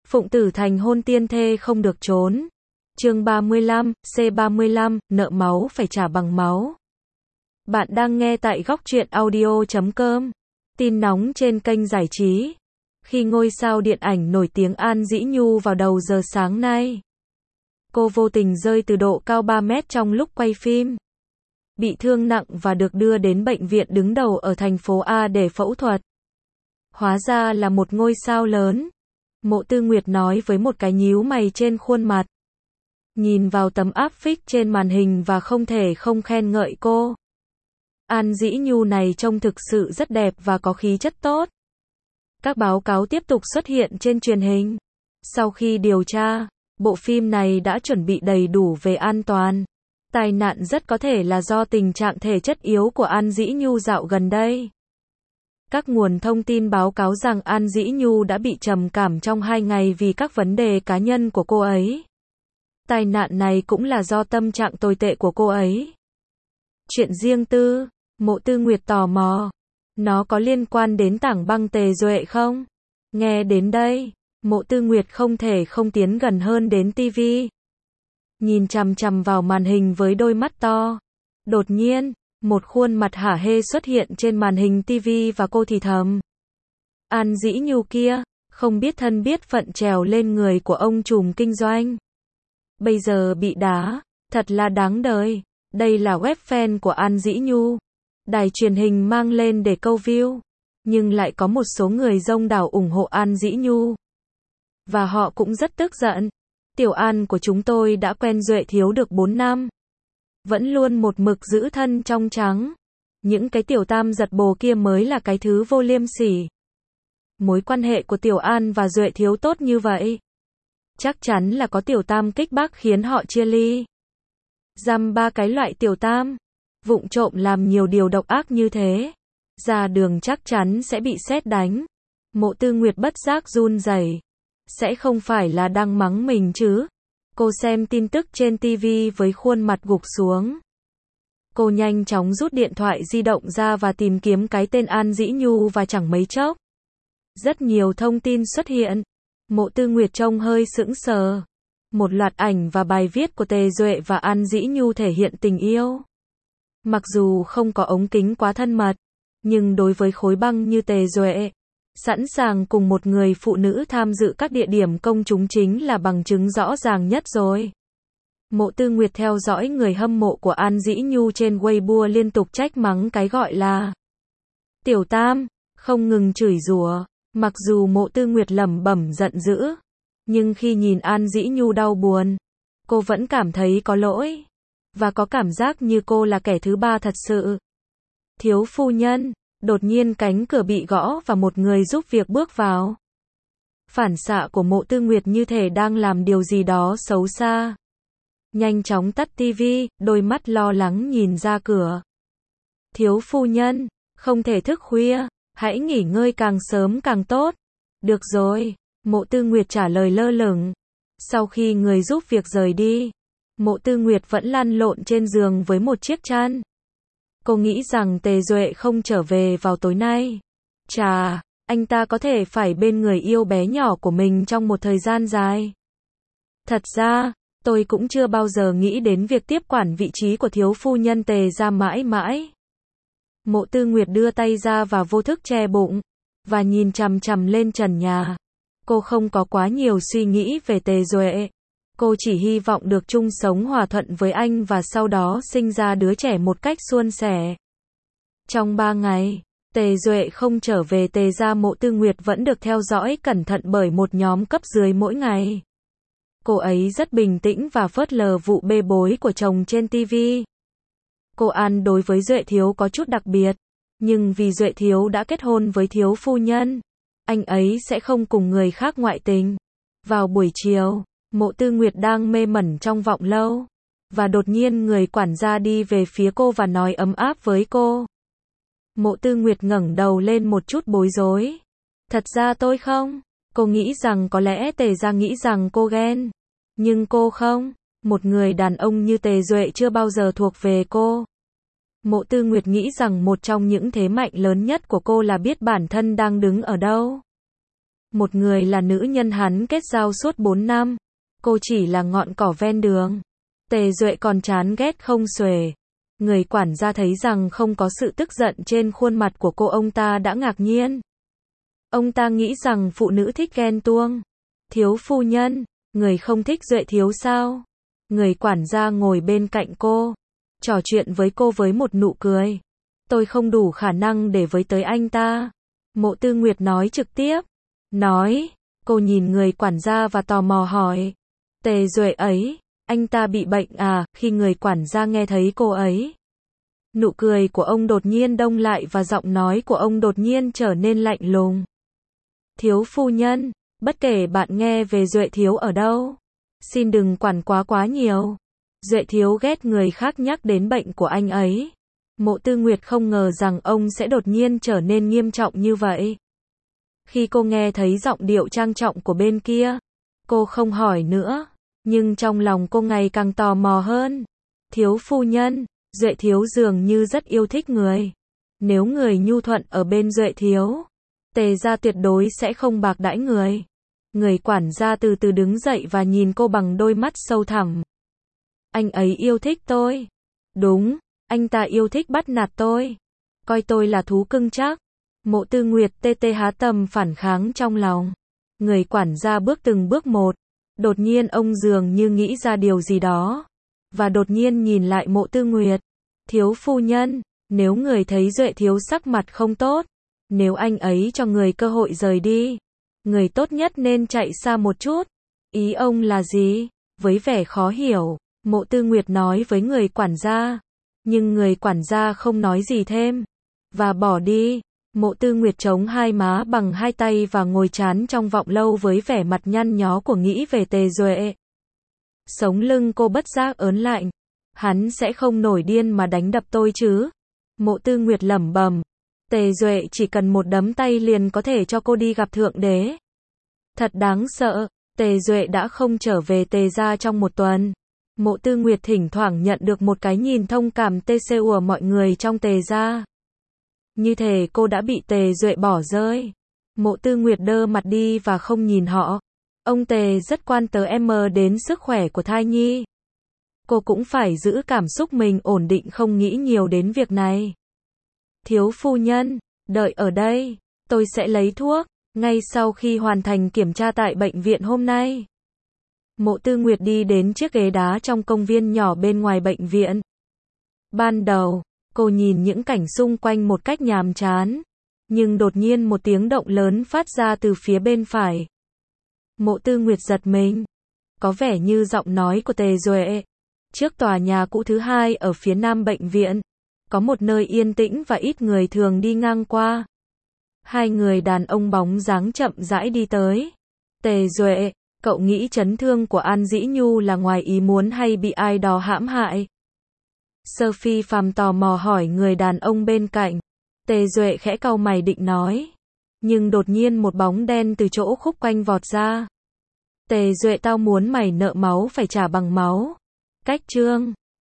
Phụng Tử Thành hôn tiên thê không được trốn. Chương 35, C35, nợ máu phải trả bằng máu. Bạn đang nghe tại góc truyện audio.com. Tin nóng trên kênh giải trí. Khi ngôi sao điện ảnh nổi tiếng An Dĩ Nhu vào đầu giờ sáng nay, cô vô tình rơi từ độ cao 3 mét trong lúc quay phim. Bị thương nặng và được đưa đến bệnh viện đứng đầu ở thành phố A để phẫu thuật. Hóa ra là một ngôi sao lớn. Mộ Tư Nguyệt nói với một cái nhíu mày trên khuôn mặt. Nhìn vào tấm áp phích trên màn hình và không thể không khen ngợi cô. An Dĩ Nhu này trông thực sự rất đẹp và có khí chất tốt. Các báo cáo tiếp tục xuất hiện trên truyền hình. Sau khi điều tra, bộ phim này đã chuẩn bị đầy đủ về an toàn. Tai nạn rất có thể là do tình trạng thể chất yếu của An Dĩ Nhu dạo gần đây. Các nguồn thông tin báo cáo rằng An Dĩ Nhu đã bị trầm cảm trong 2 ngày vì các vấn đề cá nhân của cô ấy. Tai nạn này cũng là do tâm trạng tồi tệ của cô ấy. Chuyện riêng tư, Mộ Tư Nguyệt tò mò. Nó có liên quan đến tảng băng Tề Duệ không? Nghe đến đây, Mộ Tư Nguyệt không thể không tiến gần hơn đến tivi. Nhìn chằm chằm vào màn hình với đôi mắt to. Đột nhiên, một khuôn mặt hả hê xuất hiện trên màn hình tivi và cô thì thầm. An Dĩ Nhu kia, không biết thân biết phận trèo lên người của ông trùm kinh doanh. Bây giờ bị đá, thật là đáng đời. Đây là web fan của An Dĩ Nhu. Đài truyền hình mang lên để câu view. Nhưng lại có một số người đông đảo ủng hộ An Dĩ Nhu. Và họ cũng rất tức giận. Tiểu An của chúng tôi đã quen Duệ Thiếu được 4 năm. Vẫn luôn một mực giữ thân trong trắng. Những cái tiểu tam giật bồ kia mới là cái thứ vô liêm sỉ. Mối quan hệ của Tiểu An và Duệ Thiếu tốt như vậy. Chắc chắn là có tiểu tam kích bác khiến họ chia ly. Dăm ba cái loại tiểu tam, vụng trộm làm nhiều điều độc ác như thế. Ra đường chắc chắn sẽ bị sét đánh. Mộ Tư Nguyệt bất giác run rẩy. Sẽ không phải là đang mắng mình chứ? Cô xem tin tức trên TV với khuôn mặt gục xuống. Cô nhanh chóng rút điện thoại di động ra và tìm kiếm cái tên An Dĩ Nhu và chẳng mấy chốc. Rất nhiều thông tin xuất hiện. Mộ Tư Nguyệt trông hơi sững sờ. Một loạt ảnh và bài viết của Tề Duệ và An Dĩ Nhu thể hiện tình yêu. Mặc dù không có ống kính quá thân mật, nhưng đối với khối băng như Tề Duệ, sẵn sàng cùng một người phụ nữ tham dự các địa điểm công chúng chính là bằng chứng rõ ràng nhất rồi. Mộ Tư Nguyệt theo dõi người hâm mộ của An Dĩ Nhu trên Weibo liên tục trách mắng cái gọi là Tiểu Tam, không ngừng chửi rủa. Mặc dù Mộ Tư Nguyệt lẩm bẩm giận dữ, nhưng khi nhìn An Dĩ Nhu đau buồn, cô vẫn cảm thấy có lỗi, và có cảm giác như cô là kẻ thứ ba thật sự. Thiếu phu nhân, đột nhiên cánh cửa bị gõ và một người giúp việc bước vào. Phản xạ của Mộ Tư Nguyệt như thể đang làm điều gì đó xấu xa. Nhanh chóng tắt tivi, đôi mắt lo lắng nhìn ra cửa. Thiếu phu nhân, không thể thức khuya, hãy nghỉ ngơi càng sớm càng tốt. Được rồi, Mộ Tư Nguyệt trả lời lơ lửng. Sau khi người giúp việc rời đi, Mộ Tư Nguyệt vẫn lăn lộn trên giường với một chiếc chăn. Cô nghĩ rằng Tề Duệ không trở về vào tối nay. Chà, anh ta có thể phải bên người yêu bé nhỏ của mình trong một thời gian dài. Thật ra, tôi cũng chưa bao giờ nghĩ đến việc tiếp quản vị trí của thiếu phu nhân Tề gia mãi mãi. Mộ Tư Nguyệt đưa tay ra và vô thức che bụng, và nhìn chằm chằm lên trần nhà. Cô không có quá nhiều suy nghĩ về Tề Duệ. Cô chỉ hy vọng được chung sống hòa thuận với anh và sau đó sinh ra đứa trẻ một cách suôn sẻ. Trong 3 ngày, Tề Duệ không trở về Tề gia, Mộ Tư Nguyệt vẫn được theo dõi cẩn thận bởi một nhóm cấp dưới mỗi ngày. Cô ấy rất bình tĩnh và phớt lờ vụ bê bối của chồng trên TV. Cô An đối với Duệ Thiếu có chút đặc biệt, nhưng vì Duệ Thiếu đã kết hôn với thiếu phu nhân, anh ấy sẽ không cùng người khác ngoại tình. Vào buổi chiều, Mộ Tư Nguyệt đang mê mẩn trong vọng lâu, và đột nhiên người quản gia đi về phía cô và nói ấm áp với cô. Mộ Tư Nguyệt ngẩng đầu lên một chút bối rối. Thật ra tôi không. Cô nghĩ rằng có lẽ Tề gia nghĩ rằng cô ghen. Nhưng cô không. Một người đàn ông như Tề Duệ chưa bao giờ thuộc về cô. Mộ Tư Nguyệt nghĩ rằng một trong những thế mạnh lớn nhất của cô là biết bản thân đang đứng ở đâu. Một người là nữ nhân hắn kết giao suốt 4 năm. Cô chỉ là ngọn cỏ ven đường. Tề Duệ còn chán ghét không xuể. Người quản gia thấy rằng không có sự tức giận trên khuôn mặt của cô, ông ta đã ngạc nhiên. Ông ta nghĩ rằng phụ nữ thích ghen tuông. Thiếu phu nhân, người không thích Duệ thiếu sao? Người quản gia ngồi bên cạnh cô, trò chuyện với cô với một nụ cười. Tôi không đủ khả năng để với tới anh ta. Mộ Tư Nguyệt nói trực tiếp. Nói, cô nhìn người quản gia và tò mò hỏi. Tề Duệ ấy, anh ta bị bệnh à? Khi người quản gia nghe thấy cô ấy, nụ cười của ông đột nhiên đông lại và giọng nói của ông đột nhiên trở nên lạnh lùng. Thiếu phu nhân, bất kể bạn nghe về Duệ thiếu ở đâu, xin đừng quản quá nhiều. Duệ thiếu ghét người khác nhắc đến bệnh của anh ấy. Mộ Tư Nguyệt không ngờ rằng ông sẽ đột nhiên trở nên nghiêm trọng như vậy. Khi cô nghe thấy giọng điệu trang trọng của bên kia, cô không hỏi nữa, nhưng trong lòng cô ngày càng tò mò hơn. Thiếu phu nhân, Duệ thiếu dường như rất yêu thích người. Nếu người nhu thuận ở bên Duệ thiếu, Tề gia tuyệt đối sẽ không bạc đãi người. Người quản gia từ từ đứng dậy và nhìn cô bằng đôi mắt sâu thẳm. Anh ấy yêu thích tôi. Đúng, anh ta yêu thích bắt nạt tôi. Coi tôi là thú cưng chắc. Mộ Tư Nguyệt tê tê há tầm phản kháng trong lòng. Người quản gia bước từng bước một. Đột nhiên ông dường như nghĩ ra điều gì đó. Và đột nhiên nhìn lại Mộ Tư Nguyệt. Thiếu phu nhân, nếu người thấy Duệ thiếu sắc mặt không tốt, nếu anh ấy cho người cơ hội rời đi, người tốt nhất nên chạy xa một chút. Ý ông là gì? Với vẻ khó hiểu, Mộ Tư Nguyệt nói với người quản gia. Nhưng người quản gia không nói gì thêm. Và bỏ đi. Mộ Tư Nguyệt chống hai má bằng hai tay và ngồi chán trong vọng lâu với vẻ mặt nhăn nhó của nghĩ về Tề Duệ. Sống lưng cô bất giác ớn lạnh. Hắn sẽ không nổi điên mà đánh đập tôi chứ? Mộ Tư Nguyệt lẩm bẩm. Tề Duệ chỉ cần một đấm tay liền có thể cho cô đi gặp Thượng Đế. Thật đáng sợ. Tề Duệ đã không trở về Tề gia trong một tuần. Mộ Tư Nguyệt thỉnh thoảng nhận được một cái nhìn thông cảm tê xê của mọi người trong Tề gia. Như thể cô đã bị Tề Duệ bỏ rơi. Mộ Tư Nguyệt đơ mặt đi và không nhìn họ. Ông Tề rất quan tâm đến sức khỏe của thai nhi. Cô cũng phải giữ cảm xúc mình ổn định, không nghĩ nhiều đến việc này. Thiếu phu nhân, đợi ở đây, tôi sẽ lấy thuốc, ngay sau khi hoàn thành kiểm tra tại bệnh viện hôm nay. Mộ Tư Nguyệt đi đến chiếc ghế đá trong công viên nhỏ bên ngoài bệnh viện. Ban đầu, cô nhìn những cảnh xung quanh một cách nhàm chán. Nhưng đột nhiên một tiếng động lớn phát ra từ phía bên phải. Mộ Tư Nguyệt giật mình. Có vẻ như giọng nói của Tề Duệ. Trước tòa nhà cũ thứ hai ở phía nam bệnh viện, có một nơi yên tĩnh và ít người thường đi ngang qua. Hai người đàn ông bóng dáng chậm rãi đi tới. Tề Duệ, cậu nghĩ chấn thương của An Dĩ Nhu là ngoài ý muốn hay bị ai đó hãm hại? Sophie Phàm tò mò hỏi người đàn ông bên cạnh. Tề Duệ khẽ cau mày định nói. Nhưng đột nhiên một bóng đen từ chỗ khúc quanh vọt ra. Tề Duệ, tao muốn mày nợ máu phải trả bằng máu. Cách chương